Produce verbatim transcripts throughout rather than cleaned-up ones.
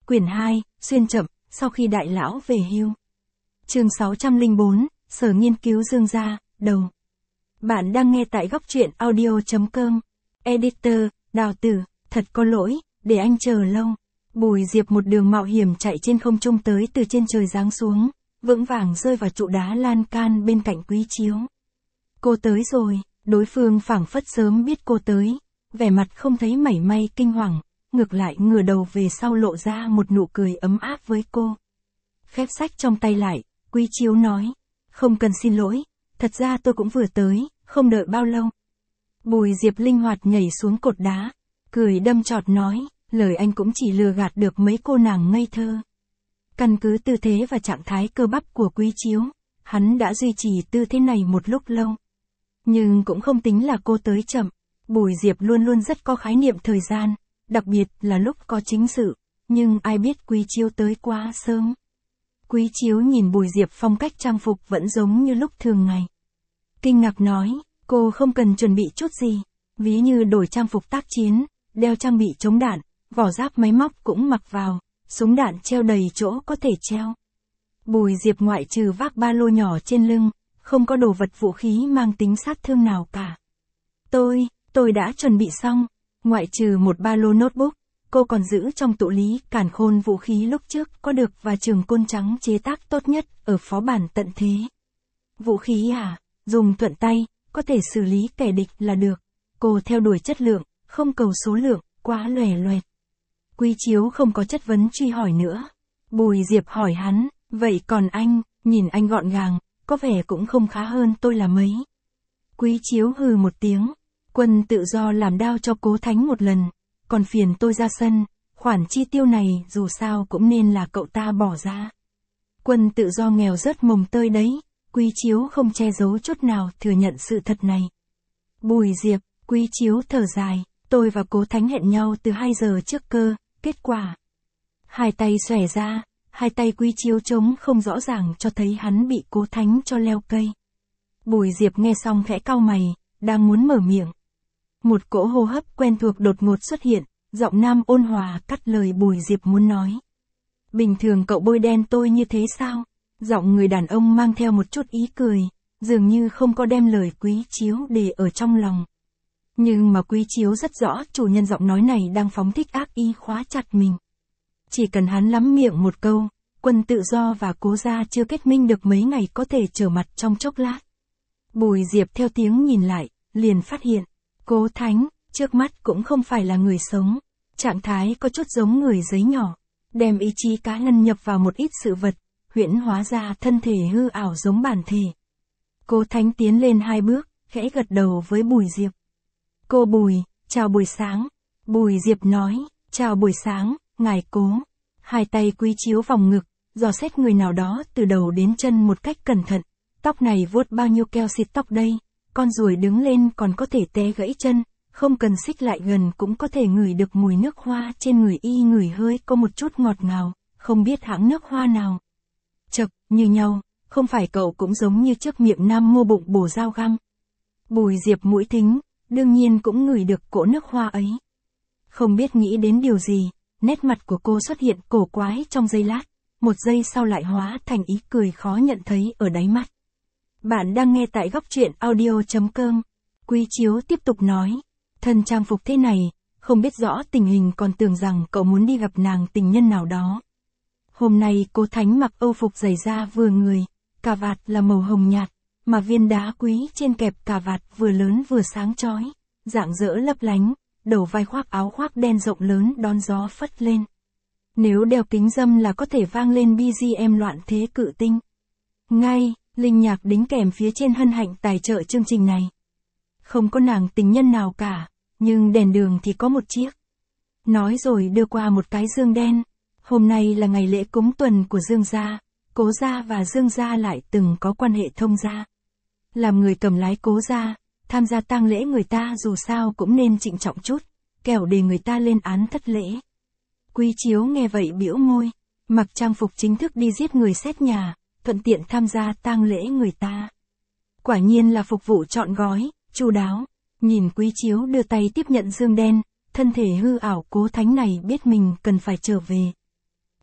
Quyển hai, xuyên chậm, sau khi đại lão về hưu. Chương sáu trăm lẻ bốn, Sở Nghiên cứu Dương gia, đầu. Bạn đang nghe tại góc truyện audio chấm com. Editor, Đào Tử, thật có lỗi, để anh chờ lâu. Bùi Diệp một đường mạo hiểm chạy trên không trung tới từ trên trời giáng xuống, vững vàng rơi vào trụ đá lan can bên cạnh Quý Chiếu. Cô tới rồi, đối phương phảng phất sớm biết cô tới, vẻ mặt không thấy mảy may kinh hoàng, ngược lại ngửa đầu về sau lộ ra một nụ cười ấm áp với cô. Khép sách trong tay lại, Quý Chiếu nói, không cần xin lỗi, thật ra tôi cũng vừa tới, không đợi bao lâu. Bùi Diệp linh hoạt nhảy xuống cột đá, cười đâm chọt nói, lời anh cũng chỉ lừa gạt được mấy cô nàng ngây thơ. Căn cứ tư thế và trạng thái cơ bắp của Quý Chiếu, hắn đã duy trì tư thế này một lúc lâu. Nhưng cũng không tính là cô tới chậm, Bùi Diệp luôn luôn rất có khái niệm thời gian, đặc biệt là lúc có chính sự, nhưng ai biết Quý Chiếu tới quá sớm. Quý Chiếu nhìn Bùi Diệp phong cách trang phục vẫn giống như lúc thường ngày. Kinh ngạc nói, cô không cần chuẩn bị chút gì, ví như đổi trang phục tác chiến, đeo trang bị chống đạn, vỏ giáp máy móc cũng mặc vào, súng đạn treo đầy chỗ có thể treo. Bùi Diệp ngoại trừ vác ba lô nhỏ trên lưng, không có đồ vật vũ khí mang tính sát thương nào cả. Tôi, tôi đã chuẩn bị xong, ngoại trừ một ba lô notebook, cô còn giữ trong tụ lý càn khôn vũ khí lúc trước có được và trường côn trắng chế tác tốt nhất ở phó bản tận thế. Vũ khí à, dùng thuận tay, có thể xử lý kẻ địch là được. Cô theo đuổi chất lượng, không cầu số lượng, quá lòe loẹt. Quý Chiếu không có chất vấn truy hỏi nữa. Bùi Diệp hỏi hắn, vậy còn anh, nhìn anh gọn gàng, có vẻ cũng không khá hơn tôi là mấy. Quý Chiếu hừ một tiếng, Quân tự do làm đao cho Cố Thánh một lần, còn phiền tôi ra sân, khoản chi tiêu này dù sao cũng nên là cậu ta bỏ ra. Quân tự do nghèo rớt mồng tơi đấy, Quý Chiếu không che giấu chút nào thừa nhận sự thật này. Bùi Diệp, Quý Chiếu thở dài, tôi và Cố Thánh hẹn nhau từ hai giờ trước cơ, kết quả. Hai tay xòe ra, hai tay Quý Chiếu trống không rõ ràng cho thấy hắn bị Cố Thánh cho leo cây. Bùi Diệp nghe xong khẽ cau mày, đang muốn mở miệng. Một cỗ hô hấp quen thuộc đột ngột xuất hiện, giọng nam ôn hòa cắt lời Bùi Diệp muốn nói. Bình thường cậu bôi đen tôi như thế sao? Giọng người đàn ông mang theo một chút ý cười, dường như không có đem lời Quý Chiếu để ở trong lòng. Nhưng mà Quý Chiếu rất rõ chủ nhân giọng nói này đang phóng thích ác ý khóa chặt mình. Chỉ cần hắn lắm miệng một câu, Quân tự do và Cố gia chưa kết minh được mấy ngày có thể trở mặt trong chốc lát. Bùi Diệp theo tiếng nhìn lại, liền phát hiện, Cố Thánh, trước mắt cũng không phải là người sống, trạng thái có chút giống người giấy nhỏ, đem ý chí cá nhân nhập vào một ít sự vật, huyễn hóa ra thân thể hư ảo giống bản thể. Cố Thánh tiến lên hai bước, khẽ gật đầu với Bùi Diệp. Cô Bùi, chào buổi sáng. Bùi Diệp nói, chào buổi sáng, ngài Cố. Hai tay Quý Chiếu vòng ngực, dò xét người nào đó từ đầu đến chân một cách cẩn thận. Tóc này vuốt bao nhiêu keo xịt tóc đây, con ruồi đứng lên còn có thể té gãy chân, không cần xích lại gần cũng có thể ngửi được mùi nước hoa trên người y, ngửi hơi có một chút ngọt ngào, không biết hãng nước hoa nào. Chậc, như nhau, không phải cậu cũng giống như trước miệng nam mô bụng bổ dao găm. Bùi Diệp mũi thính, đương nhiên cũng ngửi được cỗ nước hoa ấy. Không biết nghĩ đến điều gì, nét mặt của cô xuất hiện cổ quái trong giây lát, một giây sau lại hóa thành ý cười khó nhận thấy ở đáy mắt. Bạn đang nghe tại góc truyện audio chấm com. Quý Chiếu tiếp tục nói, thân trang phục thế này, không biết rõ tình hình còn tưởng rằng cậu muốn đi gặp nàng tình nhân nào đó. Hôm nay Cố Thánh mặc âu phục giày da vừa người, cà vạt là màu hồng nhạt, mà viên đá quý trên kẹp cà vạt vừa lớn vừa sáng chói, rạng rỡ lấp lánh, đầu vai khoác áo khoác đen rộng lớn đón gió phất lên. Nếu đeo kính râm là có thể vang lên bê giê em loạn thế cự tinh. Ngay, linh nhạc đính kèm phía trên hân hạnh tài trợ chương trình này. Không có nàng tình nhân nào cả, nhưng đèn đường thì có một chiếc. Nói rồi đưa qua một cái dương đen. Hôm nay là ngày lễ cúng tuần của Dương gia, Cố gia và Dương gia lại từng có quan hệ thông gia. Làm người cầm lái Cố gia, tham gia tang lễ người ta dù sao cũng nên trịnh trọng chút, kẻo để người ta lên án thất lễ. Quý Chiếu nghe vậy bĩu môi, mặc trang phục chính thức đi giết người xét nhà, thuận tiện tham gia tang lễ người ta. Quả nhiên là phục vụ trọn gói, chu đáo. Nhìn Quý Chiếu đưa tay tiếp nhận dương đen, thân thể hư ảo Cố Thánh này biết mình cần phải trở về.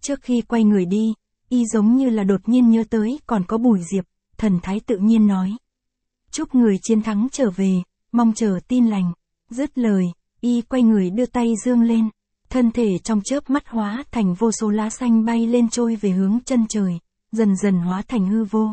Trước khi quay người đi, y giống như là đột nhiên nhớ tới còn có Bùi Diệp, thần thái tự nhiên nói. Chúc người chiến thắng trở về, mong chờ tin lành. Dứt lời, y quay người đưa tay dương lên. Thân thể trong chớp mắt hóa thành vô số lá xanh bay lên trôi về hướng chân trời, dần dần hóa thành hư vô.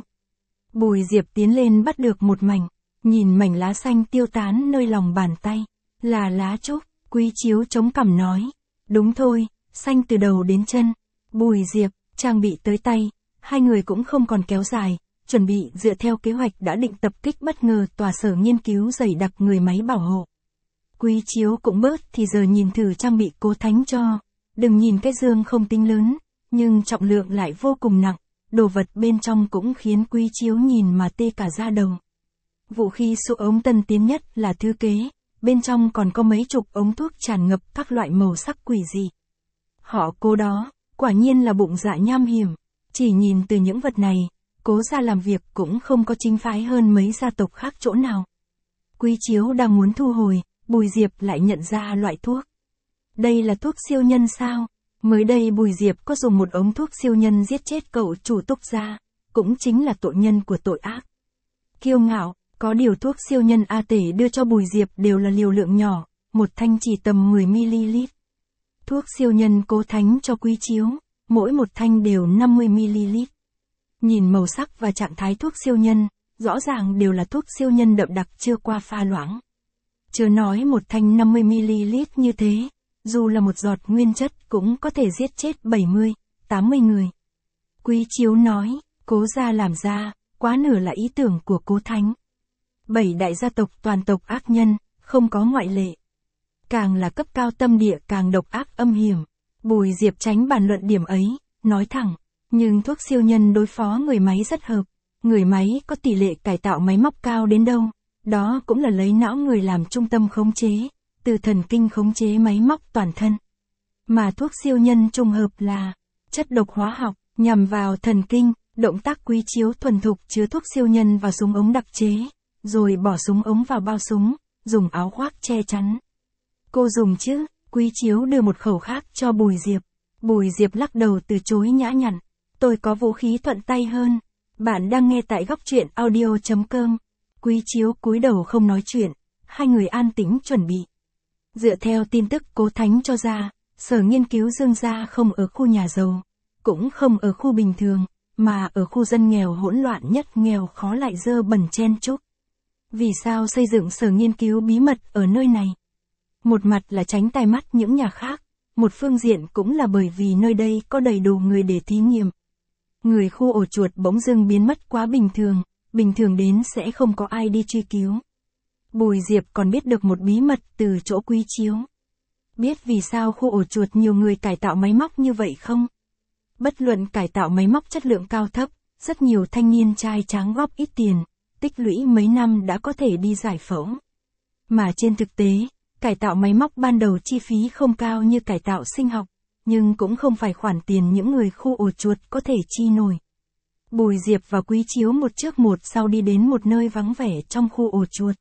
Bùi Diệp tiến lên bắt được một mảnh, nhìn mảnh lá xanh tiêu tán nơi lòng bàn tay. Là lá trúc, Quý Chiếu chống cằm nói. Đúng thôi, xanh từ đầu đến chân. Bùi Diệp, trang bị tới tay, hai người cũng không còn kéo dài, chuẩn bị dựa theo kế hoạch đã định tập kích bất ngờ tòa sở nghiên cứu dày đặc người máy bảo hộ. Quý Chiếu cũng bớt thì giờ nhìn thử trang bị Cố Thánh cho, đừng nhìn cái dương không tính lớn, nhưng trọng lượng lại vô cùng nặng, đồ vật bên trong cũng khiến Quý Chiếu nhìn mà tê cả da đầu. Vũ khí số ống tân tiến nhất là thư kế, bên trong còn có mấy chục ống thuốc tràn ngập các loại màu sắc quỷ dị. Họ Cố đó, quả nhiên là bụng dạ nham hiểm, chỉ nhìn từ những vật này, Cố gia làm việc cũng không có chính phái hơn mấy gia tộc khác chỗ nào. Quý Chiếu đang muốn thu hồi, Bùi Diệp lại nhận ra loại thuốc. Đây là thuốc siêu nhân sao? Mới đây Bùi Diệp có dùng một ống thuốc siêu nhân giết chết cậu chủ Túc gia, cũng chính là tội nhân của tội ác. Kiêu ngạo, có điều thuốc siêu nhân A Tể đưa cho Bùi Diệp đều là liều lượng nhỏ, một thanh chỉ tầm mười mi-li-lít. Thuốc siêu nhân Cố Thánh cho Quý Chiếu, mỗi một thanh đều năm mươi mi-li-lít. Nhìn màu sắc và trạng thái thuốc siêu nhân, rõ ràng đều là thuốc siêu nhân đậm đặc chưa qua pha loãng. Chưa nói một thanh năm mươi mi-li-lít như thế, dù là một giọt nguyên chất cũng có thể giết chết bảy mươi, tám mươi người. Quý Chiếu nói, Cố gia làm ra, quá nửa là ý tưởng của Cố Thánh. Bảy đại gia tộc toàn tộc ác nhân, không có ngoại lệ. Càng là cấp cao tâm địa càng độc ác âm hiểm. Bùi Diệp tránh bàn luận điểm ấy, nói thẳng, nhưng thuốc siêu nhân đối phó người máy rất hợp. Người máy có tỷ lệ cải tạo máy móc cao đến đâu, đó cũng là lấy não người làm trung tâm khống chế, từ thần kinh khống chế máy móc toàn thân. Mà thuốc siêu nhân trùng hợp là chất độc hóa học, nhằm vào thần kinh. Động tác Quý Chiếu thuần thục chứa thuốc siêu nhân vào súng ống đặc chế, rồi bỏ súng ống vào bao súng, dùng áo khoác che chắn. Cô dùng chứ? Quý Chiếu đưa một khẩu khác cho Bùi Diệp. Bùi Diệp lắc đầu từ chối nhã nhặn. Tôi có vũ khí thuận tay hơn. Bạn đang nghe tại góc truyện audio chấm com. Quý Chiếu cúi đầu không nói chuyện, hai người an tĩnh chuẩn bị. Dựa theo tin tức Cố Thánh cho ra, sở nghiên cứu Dương gia không ở khu nhà giàu, cũng không ở khu bình thường, mà ở khu dân nghèo hỗn loạn nhất, nghèo khó lại dơ bẩn chen chúc. Vì sao xây dựng sở nghiên cứu bí mật ở nơi này? Một mặt là tránh tai mắt những nhà khác, một phương diện cũng là bởi vì nơi đây có đầy đủ người để thí nghiệm. Người khu ổ chuột bỗng dưng biến mất quá bình thường, bình thường đến sẽ không có ai đi truy cứu. Bùi Diệp còn biết được một bí mật từ chỗ Quý Chiếu. Biết vì sao khu ổ chuột nhiều người cải tạo máy móc như vậy không? Bất luận cải tạo máy móc chất lượng cao thấp, rất nhiều thanh niên trai tráng góp ít tiền, tích lũy mấy năm đã có thể đi giải phẫu. Mà trên thực tế, cải tạo máy móc ban đầu chi phí không cao như cải tạo sinh học, nhưng cũng không phải khoản tiền những người khu ổ chuột có thể chi nổi. Bùi Diệp và Quý Chiếu một trước một sau đi đến một nơi vắng vẻ trong khu ổ chuột.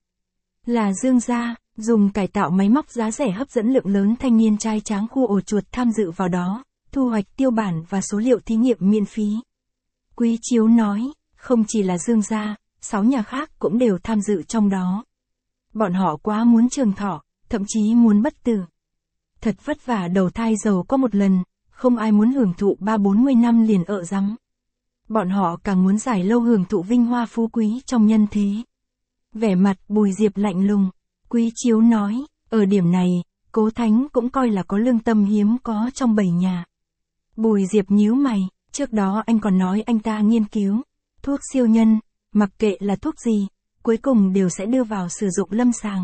Là Dương gia, dùng cải tạo máy móc giá rẻ hấp dẫn lượng lớn thanh niên trai tráng khu ổ chuột tham dự vào đó, thu hoạch tiêu bản và số liệu thí nghiệm miễn phí. Quý Chiếu nói, không chỉ là Dương gia, sáu nhà khác cũng đều tham dự trong đó. Bọn họ quá muốn trường thọ, thậm chí muốn bất tử. Thật vất vả đầu thai giàu có một lần, không ai muốn hưởng thụ ba bốn mươi năm liền ợ rắm. Bọn họ càng muốn dài lâu hưởng thụ vinh hoa phú quý trong nhân thế. Vẻ mặt Bùi Diệp lạnh lùng, Quý Chiếu nói, ở điểm này, Cố Thánh cũng coi là có lương tâm hiếm có trong bảy nhà. Bùi Diệp nhíu mày, trước đó anh còn nói anh ta nghiên cứu thuốc siêu nhân, mặc kệ là thuốc gì, cuối cùng đều sẽ đưa vào sử dụng lâm sàng.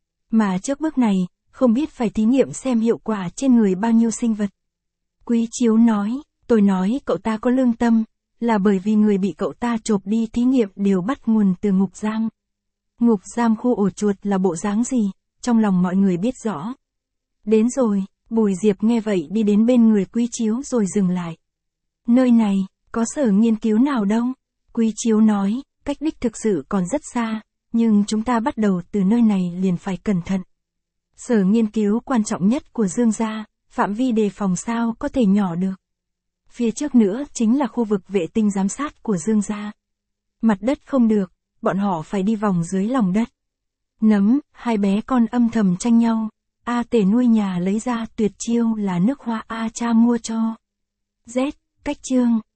Mà trước bước này, không biết phải thí nghiệm xem hiệu quả trên người bao nhiêu sinh vật. Quý Chiếu nói, tôi nói cậu ta có lương tâm, là bởi vì người bị cậu ta chộp đi thí nghiệm đều bắt nguồn từ ngục giam. Ngục giam khu ổ chuột là bộ dáng gì, trong lòng mọi người biết rõ. Đến rồi, Bùi Diệp nghe vậy đi đến bên người Quý Chiếu rồi dừng lại. Nơi này, có sở nghiên cứu nào đâu? Quý Chiếu nói, cách đích thực sự còn rất xa, nhưng chúng ta bắt đầu từ nơi này liền phải cẩn thận. Sở nghiên cứu quan trọng nhất của Dương gia, phạm vi đề phòng sao có thể nhỏ được. Phía trước nữa chính là khu vực vệ tinh giám sát của Dương gia. Mặt đất không được, bọn họ phải đi vòng dưới lòng đất. Nấm, hai bé con âm thầm tranh nhau. A Tể nuôi nhà lấy ra tuyệt chiêu là nước hoa A cha mua cho. Z, cách chương.